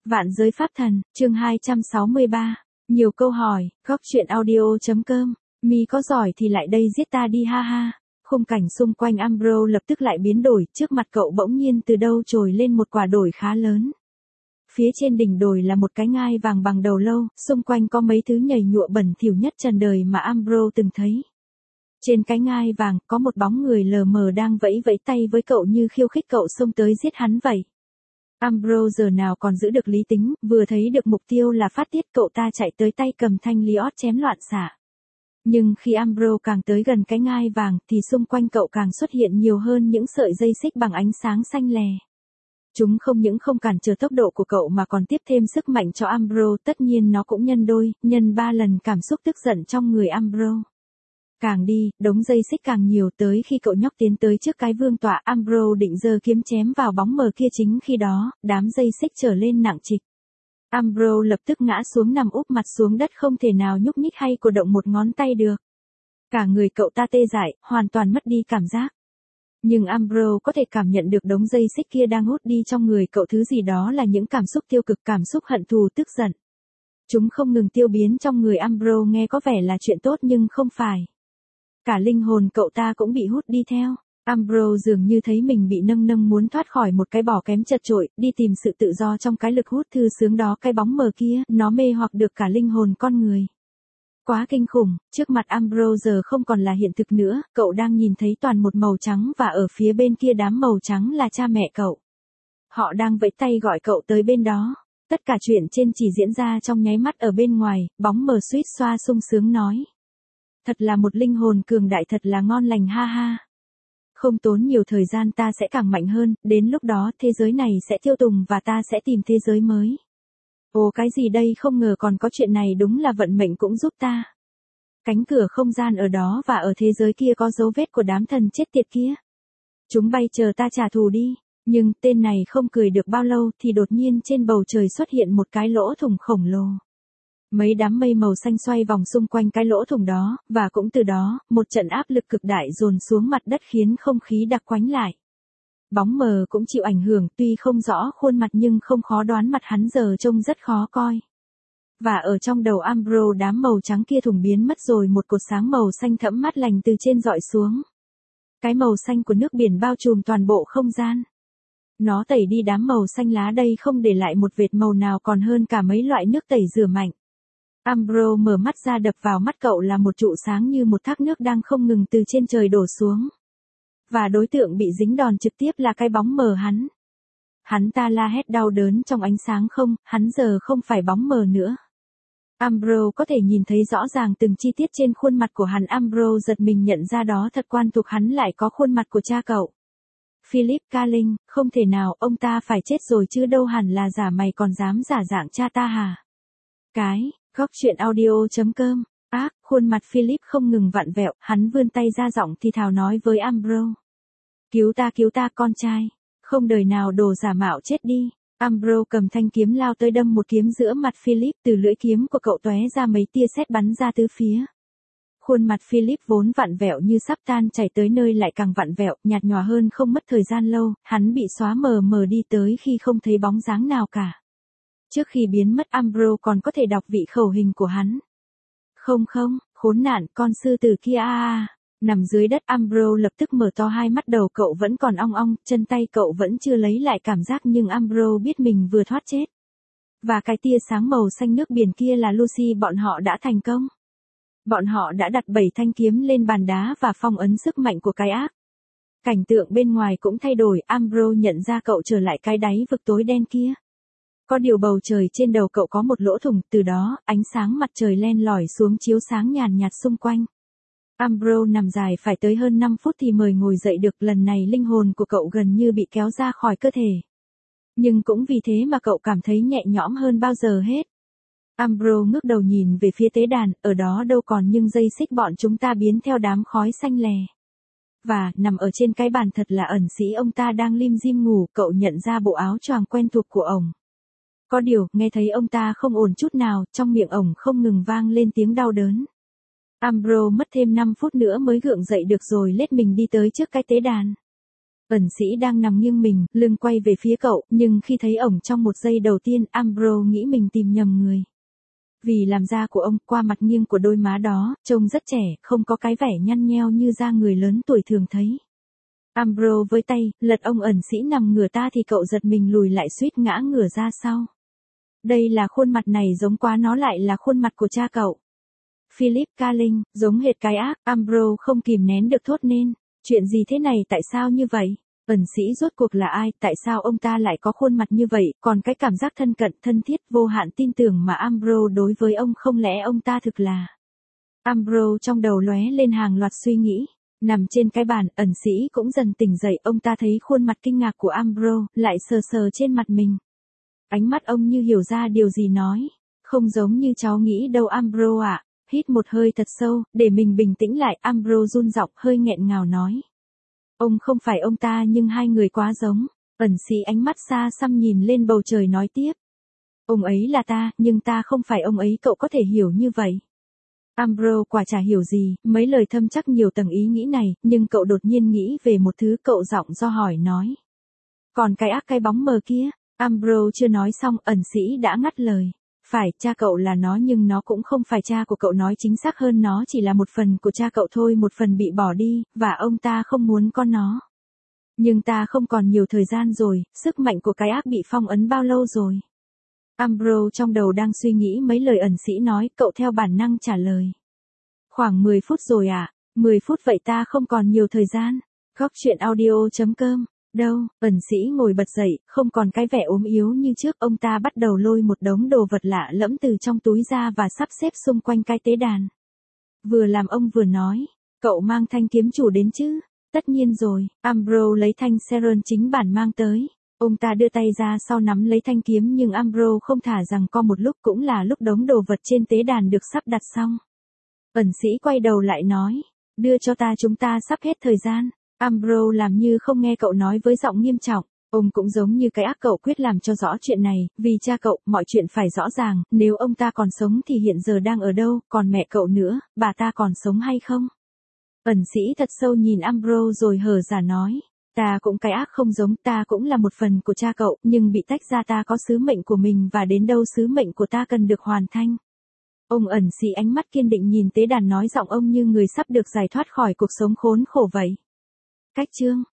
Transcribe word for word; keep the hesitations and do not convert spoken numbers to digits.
Vạn giới pháp thần, chương hai trăm sáu mươi ba. Nhiều câu hỏi, góc truyện audio.com. Mi có giỏi thì lại đây giết ta đi ha ha. Khung cảnh xung quanh Umbro lập tức lại biến đổi, trước mặt cậu bỗng nhiên từ đâu trồi lên một quả đồi khá lớn. Phía trên đỉnh đồi là một cái ngai vàng bằng đầu lâu, xung quanh có mấy thứ nhầy nhụa bẩn thỉu nhất trần đời mà Umbro từng thấy. Trên cái ngai vàng có một bóng người lờ mờ đang vẫy vẫy tay với cậu như khiêu khích cậu xông tới giết hắn vậy. Umbro giờ nào còn giữ được lý tính, vừa thấy được mục tiêu là phát tiết cậu ta chạy tới tay cầm thanh liót chém loạn xạ. Nhưng khi Umbro càng tới gần cái ngai vàng thì xung quanh cậu càng xuất hiện nhiều hơn những sợi dây xích bằng ánh sáng xanh lè. Chúng không những không cản trở tốc độ của cậu mà còn tiếp thêm sức mạnh cho Umbro, tất nhiên nó cũng nhân đôi, nhân ba lần cảm xúc tức giận trong người Umbro. Càng đi, đống dây xích càng nhiều, tới khi cậu nhóc tiến tới trước cái vương tọa, Umbro định giơ kiếm chém vào bóng mờ kia, chính khi đó, đám dây xích trở lên nặng trịch. Umbro lập tức ngã xuống nằm úp mặt xuống đất, không thể nào nhúc nhích hay cử động một ngón tay được. Cả người cậu ta tê dại, hoàn toàn mất đi cảm giác. Nhưng Umbro có thể cảm nhận được đống dây xích kia đang hút đi trong người cậu thứ gì đó, là những cảm xúc tiêu cực, cảm xúc hận thù, tức giận. Chúng không ngừng tiêu biến trong người Umbro, nghe có vẻ là chuyện tốt nhưng không phải. Cả linh hồn cậu ta cũng bị hút đi theo. Umbro dường như thấy mình bị nâng nâng muốn thoát khỏi một cái bỏ kém chật chội, đi tìm sự tự do trong cái lực hút thư sướng đó. Cái bóng mờ kia, nó mê hoặc được cả linh hồn con người. Quá kinh khủng, trước mặt Umbro giờ không còn là hiện thực nữa, cậu đang nhìn thấy toàn một màu trắng, và ở phía bên kia đám màu trắng là cha mẹ cậu. Họ đang vẫy tay gọi cậu tới bên đó. Tất cả chuyện trên chỉ diễn ra trong nháy mắt. Ở bên ngoài, bóng mờ suýt xoa sung sướng nói. Thật là một linh hồn cường đại, thật là ngon lành ha ha. Không tốn nhiều thời gian ta sẽ càng mạnh hơn, đến lúc đó thế giới này sẽ tiêu tùng và ta sẽ tìm thế giới mới. Ồ, cái gì đây, không ngờ còn có chuyện này, đúng là vận mệnh cũng giúp ta. Cánh cửa không gian ở đó và ở thế giới kia có dấu vết của đám thần chết tiệt kia. Chúng bay chờ ta trả thù đi. Nhưng tên này không cười được bao lâu thì đột nhiên trên bầu trời xuất hiện một cái lỗ thủng khổng lồ. Mấy đám mây màu xanh xoay vòng xung quanh cái lỗ thủng đó, và cũng từ đó, một trận áp lực cực đại dồn xuống mặt đất khiến không khí đặc quánh lại. Bóng mờ cũng chịu ảnh hưởng, tuy không rõ khuôn mặt nhưng không khó đoán mặt hắn giờ trông rất khó coi. Và ở trong đầu Umbro, đám màu trắng kia thủng biến mất rồi, một cột sáng màu xanh thẫm mát lành từ trên dọi xuống. Cái màu xanh của nước biển bao trùm toàn bộ không gian. Nó tẩy đi đám màu xanh lá đây, không để lại một vệt màu nào, còn hơn cả mấy loại nước tẩy rửa mạnh. Umbro mở mắt ra, đập vào mắt cậu là một trụ sáng như một thác nước đang không ngừng từ trên trời đổ xuống. Và đối tượng bị dính đòn trực tiếp là cái bóng mờ hắn. Hắn ta la hét đau đớn trong ánh sáng. Không, hắn giờ không phải bóng mờ nữa. Umbro có thể nhìn thấy rõ ràng từng chi tiết trên khuôn mặt của hắn. Umbro giật mình nhận ra đó thật quen thuộc, hắn lại có khuôn mặt của cha cậu. Philip Carling, không thể nào, ông ta phải chết rồi chứ đâu, hẳn là giả, mày còn dám giả dạng cha ta hả? Cái, góc truyện audio.com. Ác, khuôn mặt Philip không ngừng vặn vẹo, hắn vươn tay ra, giọng thì thào nói với Umbro. Cứu ta, cứu ta con trai, không đời nào đồ giả mạo chết đi. Umbro cầm thanh kiếm lao tới đâm một kiếm giữa mặt Philip, từ lưỡi kiếm của cậu tóe ra mấy tia sét bắn ra tứ phía. Khuôn mặt Philip vốn vặn vẹo như sắp tan chảy tới nơi lại càng vặn vẹo, nhạt nhòa hơn. Không mất thời gian lâu, hắn bị xóa mờ mờ đi tới khi không thấy bóng dáng nào cả. Trước khi biến mất, Umbro còn có thể đọc vị khẩu hình của hắn. Không không, khốn nạn, con sư tử kia a a. Nằm dưới đất, Umbro lập tức mở to hai mắt, đầu cậu vẫn còn ong ong, chân tay cậu vẫn chưa lấy lại cảm giác, nhưng Umbro biết mình vừa thoát chết. Và cái tia sáng màu xanh nước biển kia là Lucy, bọn họ đã thành công. Bọn họ đã đặt bảy thanh kiếm lên bàn đá và phong ấn sức mạnh của cái ác. Cảnh tượng bên ngoài cũng thay đổi, Umbro nhận ra cậu trở lại cái đáy vực tối đen kia. Có điều bầu trời trên đầu cậu có một lỗ thủng, từ đó, ánh sáng mặt trời len lỏi xuống chiếu sáng nhàn nhạt xung quanh. Umbro nằm dài phải tới hơn năm phút thì mới ngồi dậy được, lần này linh hồn của cậu gần như bị kéo ra khỏi cơ thể. Nhưng cũng vì thế mà cậu cảm thấy nhẹ nhõm hơn bao giờ hết. Umbro ngước đầu nhìn về phía tế đàn, ở đó đâu còn nhưng dây xích bọn chúng ta biến theo đám khói xanh lè. Và, nằm ở trên cái bàn thật là ẩn sĩ, ông ta đang lim dim ngủ, cậu nhận ra bộ áo choàng quen thuộc của ổng. Có điều, nghe thấy ông ta không ổn chút nào, trong miệng ổng không ngừng vang lên tiếng đau đớn. Umbro mất thêm năm phút nữa mới gượng dậy được rồi lết mình đi tới trước cái tế đàn. Ẩn sĩ đang nằm nghiêng mình, lưng quay về phía cậu, nhưng khi thấy ổng trong một giây đầu tiên, Ambrose nghĩ mình tìm nhầm người. Vì làm da của ông, qua mặt nghiêng của đôi má đó, trông rất trẻ, không có cái vẻ nhăn nheo như da người lớn tuổi thường thấy. Ambrose với tay, lật ông ẩn sĩ nằm ngửa ta thì cậu giật mình lùi lại suýt ngã ngửa ra sau. Đây là khuôn mặt này giống quá nó lại là khuôn mặt của cha cậu. Philip Carling, giống hệt cái ác, Ambrose không kìm nén được thốt nên. Chuyện gì thế này, tại sao như vậy? Ẩn sĩ rốt cuộc là ai, tại sao ông ta lại có khuôn mặt như vậy, còn cái cảm giác thân cận, thân thiết, vô hạn tin tưởng mà Ambrose đối với ông không lẽ ông ta thực là... Ambrose trong đầu lóe lên hàng loạt suy nghĩ. Nằm trên cái bàn, ẩn sĩ cũng dần tỉnh dậy, ông ta thấy khuôn mặt kinh ngạc của Ambrose, lại sờ sờ trên mặt mình. Ánh mắt ông như hiểu ra điều gì nói. Không giống như cháu nghĩ đâu Ambrose ạ. Hít một hơi thật sâu, để mình bình tĩnh lại, Ambrose run giọng hơi nghẹn ngào nói. Ông không phải ông ta nhưng hai người quá giống. Ẩn sĩ ánh mắt xa xăm nhìn lên bầu trời nói tiếp. Ông ấy là ta, nhưng ta không phải ông ấy, cậu có thể hiểu như vậy. Ambrose quả chả hiểu gì, mấy lời thâm chắc nhiều tầng ý nghĩ này, nhưng cậu đột nhiên nghĩ về một thứ, cậu giọng do hỏi nói. Còn cái ác cái bóng mờ kia, Ambrose chưa nói xong, ẩn sĩ đã ngắt lời. Phải, cha cậu là nó nhưng nó cũng không phải cha của cậu, nói chính xác hơn nó chỉ là một phần của cha cậu thôi, một phần bị bỏ đi, và ông ta không muốn con nó. Nhưng ta không còn nhiều thời gian rồi, sức mạnh của cái ác bị phong ấn bao lâu rồi? Ambrose trong đầu đang suy nghĩ mấy lời ẩn sĩ nói, cậu theo bản năng trả lời. Khoảng mười phút rồi ạ, à? mười phút vậy ta không còn nhiều thời gian. Góc chuyện audio chấm com. Đâu, ẩn sĩ ngồi bật dậy, không còn cái vẻ ốm yếu như trước, ông ta bắt đầu lôi một đống đồ vật lạ lẫm từ trong túi ra và sắp xếp xung quanh cái tế đàn. Vừa làm ông vừa nói, cậu mang thanh kiếm chủ đến chứ? Tất nhiên rồi, Ambrose lấy thanh Seren chính bản mang tới. Ông ta đưa tay ra sau nắm lấy thanh kiếm nhưng Ambrose không thả rằng co một lúc, cũng là lúc đống đồ vật trên tế đàn được sắp đặt xong. Ẩn sĩ quay đầu lại nói, đưa cho ta, chúng ta sắp hết thời gian. Ambrose làm như không nghe cậu nói với giọng nghiêm trọng. Ông cũng giống như cái ác, cậu quyết làm cho rõ chuyện này, vì cha cậu, mọi chuyện phải rõ ràng, nếu ông ta còn sống thì hiện giờ đang ở đâu, còn mẹ cậu nữa, bà ta còn sống hay không? Ẩn sĩ thật sâu nhìn Ambrose rồi hờ giả nói, ta cũng cái ác không giống, ta cũng là một phần của cha cậu, nhưng bị tách ra ta có sứ mệnh của mình và đến đâu sứ mệnh của ta cần được hoàn thành. Ông ẩn sĩ ánh mắt kiên định nhìn tế đàn nói giọng ông như người sắp được giải thoát khỏi cuộc sống khốn khổ vậy. Cách chương